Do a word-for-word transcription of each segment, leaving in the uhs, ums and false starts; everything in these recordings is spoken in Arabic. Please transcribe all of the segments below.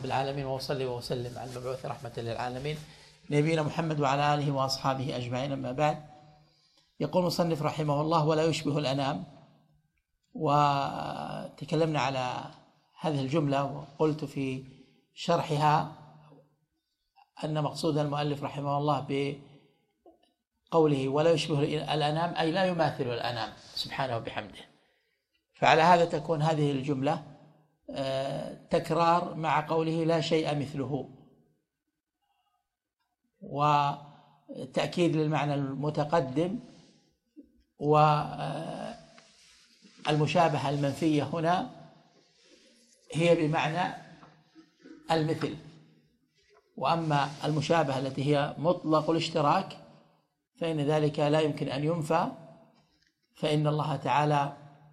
العالمين، وأصلي وأسلم على المبعوث رحمة للعالمين نبينا محمد وعلى آله وأصحابه أجمعين. أما بعد، يقول المصنف رحمه الله: ولا يشبه الأنام. وتكلمنا على هذه الجملة وقلت في شرحها أن مقصود المؤلف رحمه الله بقوله ولا يشبه الأنام أي لا يماثل الأنام سبحانه وبحمده. فعلى هذا تكون هذه الجملة تكرار مع قوله لا شيء مثله، وتأكيد للمعنى المتقدم. والمشابهة المنفية هنا هي بمعنى المثل، وأما المشابهة التي هي مطلق الاشتراك فإن ذلك لا يمكن أن ينفى، فإن الله تعالى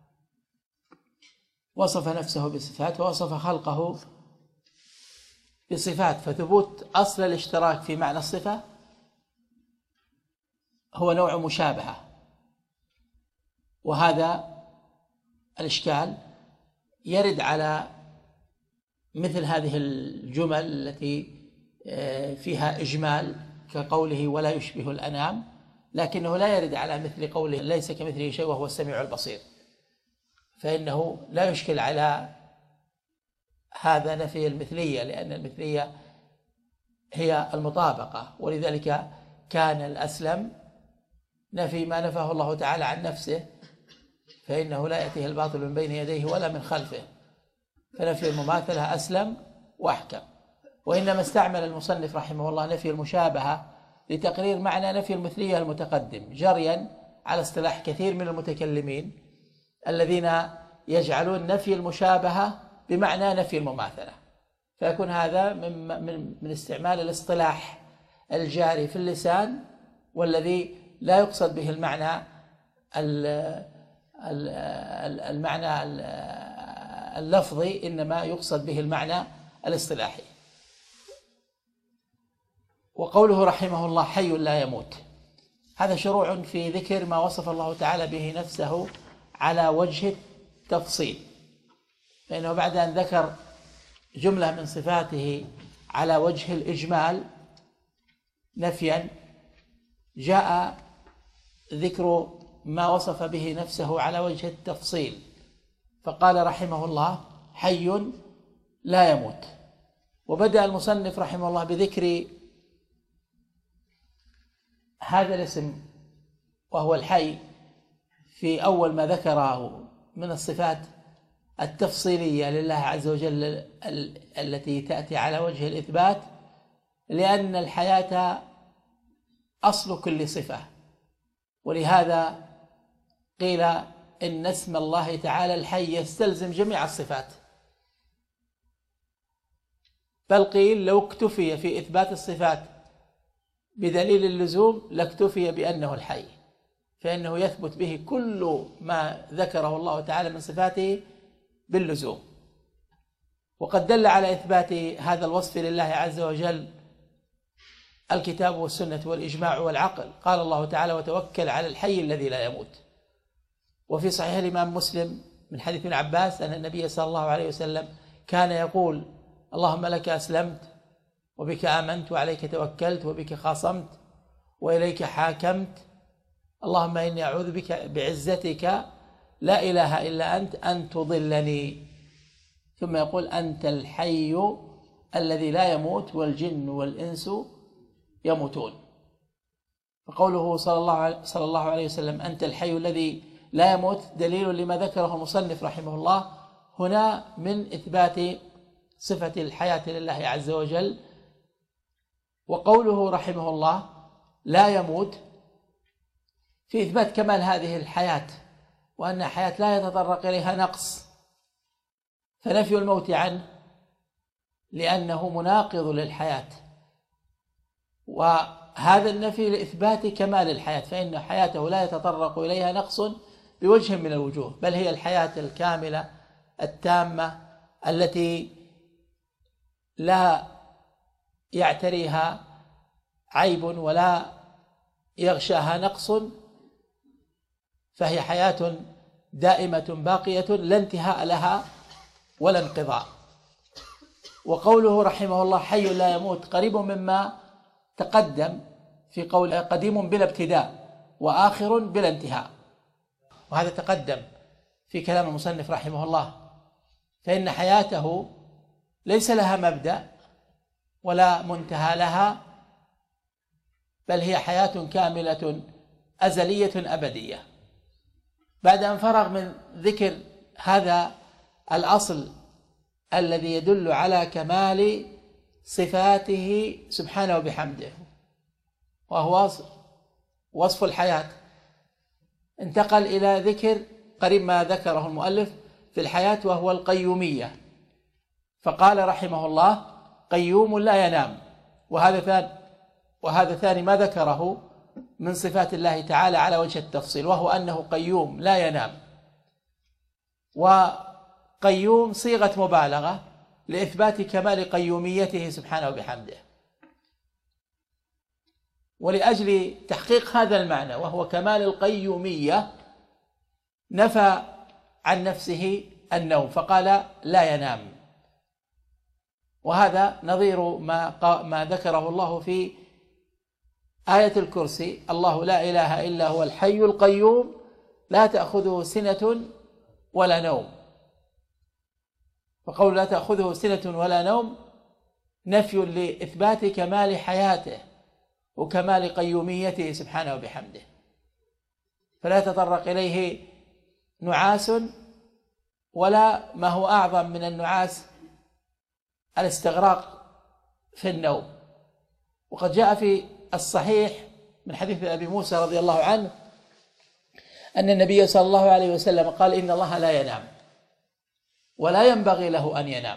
وصف نفسه بصفات ووصف خلقه بصفات، فثبوت أصل الاشتراك في معنى الصفة هو نوع مشابهة. وهذا الإشكال يرد على مثل هذه الجمل التي فيها إجمال كقوله ولا يشبه الأنام، لكنه لا يرد على مثل قوله ليس كمثله شيء وهو السميع البصير، فإنه لا يشكل على هذا نفي المثلية، لأن المثلية هي المطابقة، ولذلك كان الأسلم نفي ما نفاه الله تعالى عن نفسه، فإنه لا يأتيه الباطل من بين يديه ولا من خلفه، فنفي المماثلة أسلم وأحكم. وإنما استعمل المصنف رحمه الله نفي المشابهة لتقرير معنى نفي المثلية المتقدم، جريا على اصطلاح كثير من المتكلمين الذين يجعلون نفي المشابهة بمعنى نفي المماثلة، فيكون هذا من من من استعمال الاصطلاح الجاري في اللسان، والذي لا يقصد به المعنى المعنى اللفظي، إنما يقصد به المعنى الاصطلاحي. وقوله رحمه الله حي لا يموت، هذا شروع في ذكر ما وصف الله تعالى به نفسه على وجه التفصيل، فإنه بعد أن ذكر جملة من صفاته على وجه الإجمال نفيا، جاء ذكر ما وصف به نفسه على وجه التفصيل، فقال رحمه الله حي لا يموت. وبدأ المصنف رحمه الله بذكر هذا الاسم وهو الحي في أول ما ذكره من الصفات التفصيلية لله عز وجل التي تأتي على وجه الإثبات، لأن الحياة أصل كل صفة، ولهذا قيل إن اسم الله تعالى الحي يستلزم جميع الصفات، بل قيل لو اكتفي في إثبات الصفات بدليل اللزوم لاكتفي بأنه الحي، فإنه يثبت به كل ما ذكره الله تعالى من صفاته باللزوم. وقد دل على إثبات هذا الوصف لله عز وجل الكتاب والسنة والإجماع والعقل. قال الله تعالى وتوكل على الحي الذي لا يموت. وفي صحيح الإمام مسلم من حديث ابن عباس أن النبي صلى الله عليه وسلم كان يقول اللهم لك أسلمت وبك آمنت وعليك توكلت وبك خاصمت وإليك حاكمت، اللهم إني أعوذ بك بعزتك لا إله إلا أنت أن تضلني. ثم يقول أنت الحي الذي لا يموت والجن والإنس يموتون. فقوله صلى الله صلى الله عليه وسلم أنت الحي الذي لا يموت دليل لما ذكره المصنف رحمه الله هنا من إثبات صفة الحياة لله عز وجل. وقوله رحمه الله لا يموت في إثبات كمال هذه الحياة، وأن حياة لا يتطرق إليها نقص، فنفي الموت عنه لأنه مناقض للحياة، وهذا النفي لإثبات كمال الحياة، فإن حياته لا يتطرق إليها نقص بوجه من الوجوه، بل هي الحياة الكاملة التامة التي لا يعتريها عيب ولا يغشاها نقص، فهي حياة دائمة باقية لا انتهاء لها ولا انقضاء. وقوله رحمه الله حي لا يموت قريب مما تقدم في قول قديم بلا ابتداء وآخر بلا انتهاء، وهذا تقدم في كلام المصنف رحمه الله، فإن حياته ليس لها مبدأ ولا منتهى لها، بل هي حياة كاملة أزلية أبدية. بعد أن فرغ من ذكر هذا الأصل الذي يدل على كمال صفاته سبحانه وبحمده، وهو وصف الحياة، انتقل إلى ذكر قريب ما ذكره المؤلف في الحياة وهو القيومية، فقال رحمه الله قيوم لا ينام، وهذا ثاني وهذا ثاني ما ذكره من صفات الله تعالى على وجه التفصيل، وهو أنه قيوم لا ينام. وقيوم صيغة مبالغة لإثبات كمال قيوميته سبحانه وبحمده، ولأجل تحقيق هذا المعنى وهو كمال القيومية نفى عن نفسه النوم فقال لا ينام، وهذا نظير ما ما ذكره الله في آية الكرسي: الله لا إله إلا هو الحي القيوم لا تأخذه سنة ولا نوم. فقول لا تأخذه سنة ولا نوم نفي لإثبات كمال حياته وكمال قيوميته سبحانه وبحمده، فلا يتطرق إليه نعاس ولا ما هو أعظم من النعاس الاستغراق في النوم. وقد جاء في الصحيح من حديث أبي موسى رضي الله عنه أن النبي صلى الله عليه وسلم قال: إن الله لا ينام ولا ينبغي له أن ينام،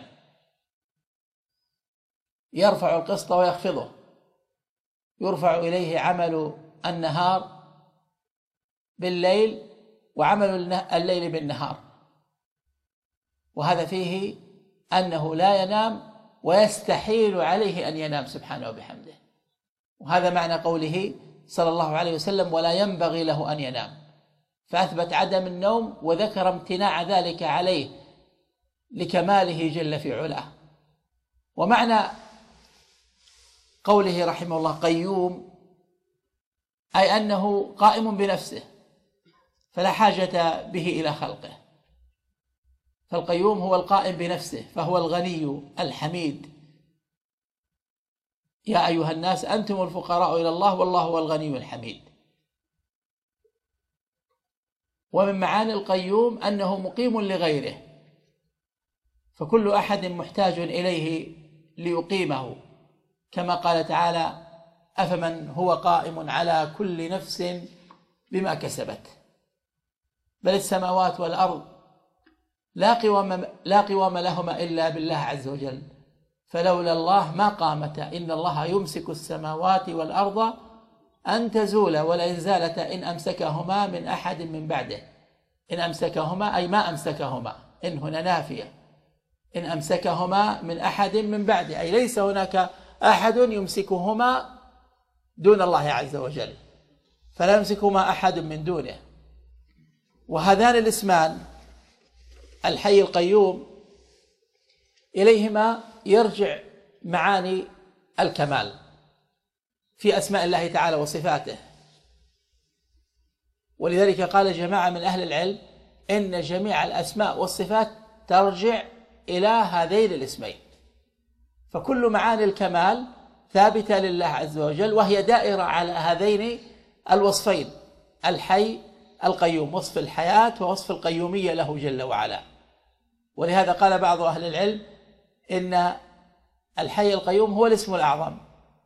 يرفع القسط ويخفضه، يرفع إليه عمل النهار بالليل وعمل الليل بالنهار، وهذا فيه أنه لا ينام ويستحيل عليه أن ينام سبحانه وبحمده، وهذا معنى قوله صلى الله عليه وسلم ولا ينبغي له أن ينام، فأثبت عدم النوم وذكر امتناع ذلك عليه لكماله جل في علاه. ومعنى قوله رحمه الله قيوم أي أنه قائم بنفسه فلا حاجة به إلى خلقه، فالقيوم هو القائم بنفسه، فهو الغني الحميد: يا أيها الناس أنتم الفقراء إلى الله والله هو الغني الحميد. ومن معاني القيوم أنه مقيم لغيره، فكل أحد محتاج إليه ليقيمه، كما قال تعالى: أفمن هو قائم على كل نفس بما كسبت. بل السماوات والأرض لا قوام, لا قوام لهما إلا بالله عز وجل، فلولا الله ما قامتا، إن الله يمسك السماوات والأرض أن تزولا ولئن زالتا إن أمسكهما من أحد من بعده. إن أمسكهما أي ما أمسكهما، إن هنا نافية، إن أمسكهما من أحد من بعده، أي ليس هناك أحد يمسكهما دون الله عز وجل، فلا يمسكهما أحد من دونه. وهذان الاسمان الحي القيوم إليهما يرجع معاني الكمال في أسماء الله تعالى وصفاته، ولذلك قال جماعة من أهل العلم إن جميع الأسماء والصفات ترجع إلى هذين الاسمين، فكل معاني الكمال ثابتة لله عز وجل، وهي دائرة على هذين الوصفين: الحي القيوم، وصف الحياة ووصف القيومية له جل وعلا. ولهذا قال بعض أهل العلم إن الحي القيوم هو الاسم الأعظم،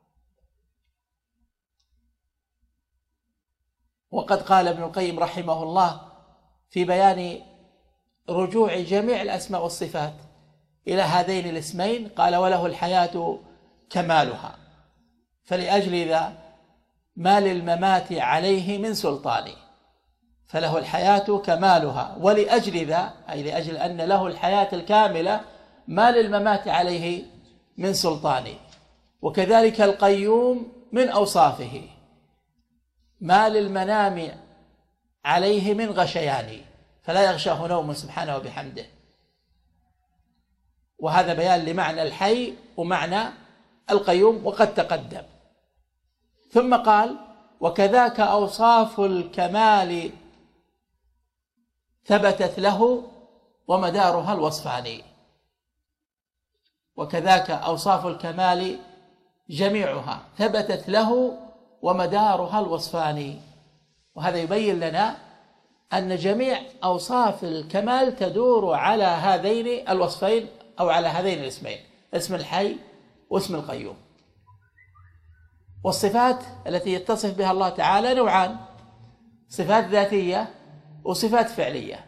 وقد قال ابن القيم رحمه الله في بيان رجوع جميع الأسماء والصفات إلى هذين الاسمين، قال: وله الحياة كمالها، فلأجل ذا ما للممات عليه من سلطان، فله الحياة كمالها، ولأجل ذا أي لأجل أن له الحياة الكاملة ما للممات عليه من سلطان. وكذلك القيوم من أوصافه ما للمنام عليه من غشيان، فلا يغشاه نوم سبحانه وبحمده. وهذا بيان لمعنى الحي ومعنى القيوم وقد تقدم. ثم قال: وكذاك أوصاف الكمال ثبتت له ومدارها الوصفان. وكذاك أوصاف الكمال جميعها ثبتت له ومدارها الوصفان. وهذا يبين لنا أن جميع أوصاف الكمال تدور على هذين الوصفين أو على هذين الاسمين، اسم الحي واسم القيوم. والصفات التي يتصف بها الله تعالى نوعان: صفات ذاتية وصفات فعلية.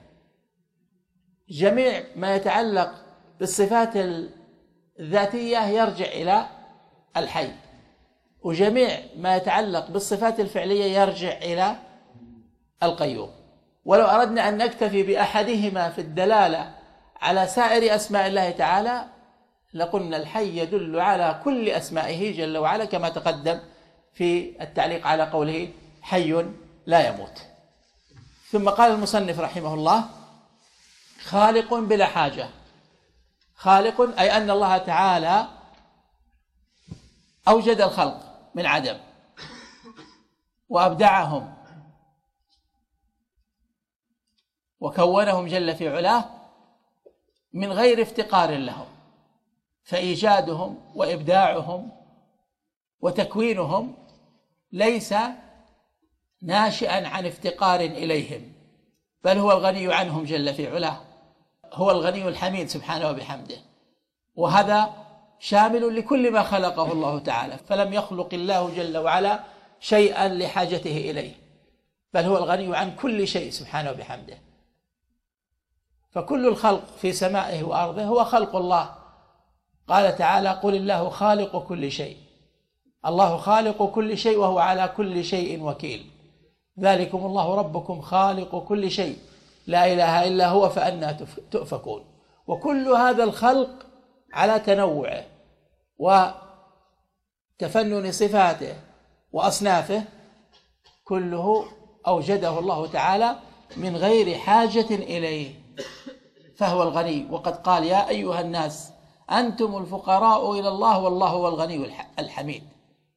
جميع ما يتعلق بالصفات الذاتية يرجع إلى الحي، وجميع ما يتعلق بالصفات الفعلية يرجع إلى القيوم. ولو أردنا أن نكتفي بأحدهما في الدلالة على سائر أسماء الله تعالى لقلنا الحي يدل على كل أسمائه جل وعلا، كما تقدم في التعليق على قوله حي لا يموت. ثم قال المصنف رحمه الله: خالق بلا حاجة. خالق أي أن الله تعالى أوجد الخلق من عدم وأبدعهم وكونهم جل في علاه من غير افتقار لهم، فإيجادهم وإبداعهم وتكوينهم ليس ناشئا عن افتقار إليهم، بل هو الغني عنهم جل في علاه، هو الغني الحميد سبحانه وبحمده. وهذا شامل لكل ما خلقه الله تعالى، فلم يخلق الله جل وعلا شيئا لحاجته إليه، بل هو الغني عن كل شيء سبحانه وبحمده. فكل الخلق في سمائه وأرضه هو خلق الله. قال تعالى: قل الله خالق كل شيء. الله خالق كل شيء وهو على كل شيء وكيل. ذلكم الله ربكم خالق كل شيء لا إله إلا هو فأنى تؤفكون. وكل هذا الخلق على تنوعه وتفنن صفاته وأصنافه كله أوجده الله تعالى من غير حاجة إليه، فهو الغني. وقد قال: يا أيها الناس أنتم الفقراء إلى الله والله هو الغني الحميد.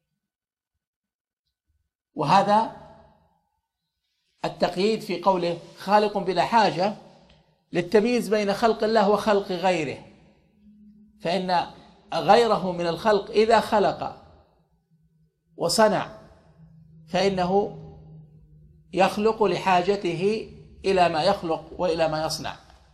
وهذا التقييد في قوله خالق بلا حاجة للتمييز بين خلق الله وخلق غيره، فإن غيره من الخلق إذا خلق وصنع فإنه يخلق لحاجته إلى ما يخلق وإلى ما يصنع.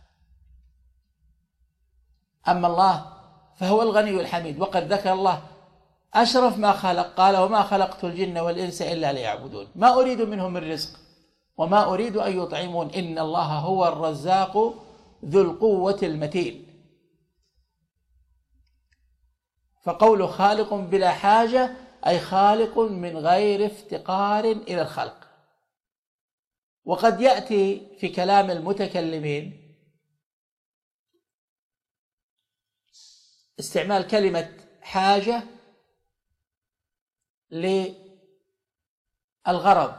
أما الله فهو الغني الحميد. وقد ذكر الله أشرف ما خلق، قال: وما خلقت الجن والإنس إلا ليعبدون ما أريد منهم من رزق وما أريد أن يطعمون إن الله هو الرزاق ذو القوة المتين. فقول خالق بلا حاجة أي خالق من غير افتقار إلى الخلق. وقد يأتي في كلام المتكلمين استعمال كلمة حاجة للغرض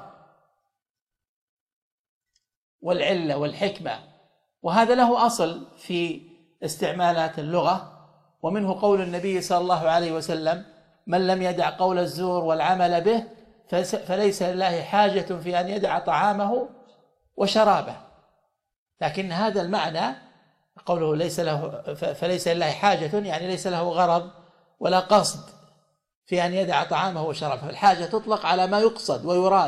والعلة والحكمة، وهذا له أصل في استعمالات اللغة. ومنه قول النبي صلى الله عليه وسلم: من لم يدع قول الزور والعمل به فليس لله حاجة في أن يدع طعامه وشرابه. لكن هذا المعنى قوله ليس له فليس لله حاجة يعني ليس له غرض ولا قصد في أن يدع طعامه وشرابه. الحاجة تطلق على ما يقصد ويراد،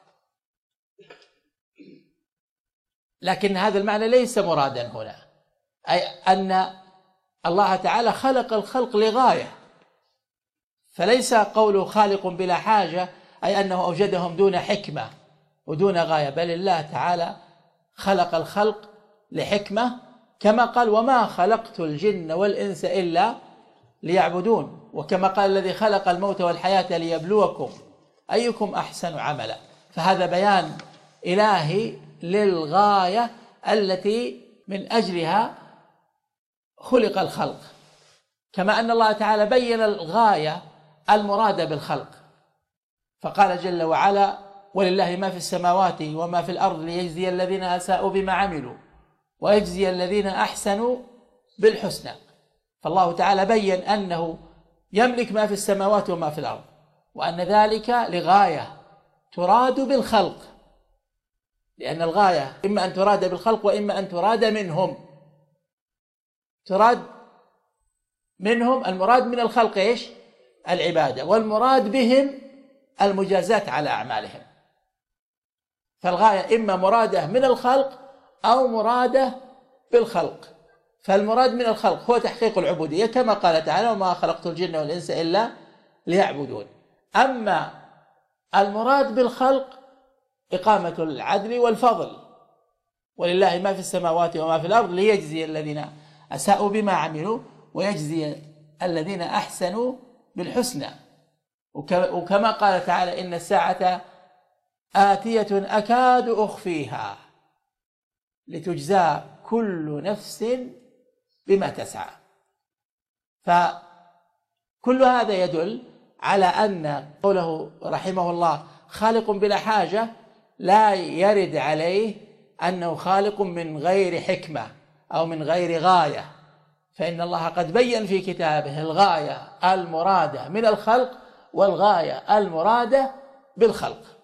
لكن هذا المعنى ليس مرادا هنا، أي أن الله تعالى خلق الخلق لغاية، فليس قوله خالق بلا حاجة أي أنه أوجدهم دون حكمة ودون غاية، بل الله تعالى خلق الخلق لحكمة، كما قال: وما خلقت الجن والإنس إلا ليعبدون. وكما قال: الذي خلق الموت والحياة ليبلوكم أيكم أحسن عملا. فهذا بيان إلهي للغاية التي من أجلها خلق الخلق، كما أن الله تعالى بين الغاية المرادة بالخلق، فقال جل وعلا: ولله ما في السماوات وما في الأرض ليجزي الذين أساءوا بما عملوا ويجزي الذين أحسنوا بالحسنى. فالله تعالى بين أنه يملك ما في السماوات وما في الأرض، وأن ذلك لغاية تراد بالخلق، لأن الغاية إما أن تراد بالخلق وإما أن تراد منهم. تراد منهم، المراد من الخلق إيش؟ العبادة، والمراد بهم المجازات على أعمالهم. فالغاية إما مرادة من الخلق أو مرادة بالخلق. فالمراد من الخلق هو تحقيق العبودية كما قال تعالى: وما خلقت الجن والإنس إلا ليعبدون. أما المراد بالخلق إقامة العدل والفضل، ولله ما في السماوات وما في الأرض ليجزي الذين أساءوا بما عملوا ويجزي الذين أحسنوا بالحسنى. وكما قال تعالى: إن الساعة آتية أكاد أخفيها لتجزى كل نفس بما تسعى. فكل هذا يدل على أن قوله رحمه الله خالق بلا حاجة لا يرد عليه أنه خالق من غير حكمة أو من غير غاية، فإن الله قد بين في كتابه الغاية المرادة من الخلق والغاية المرادة بالخلق.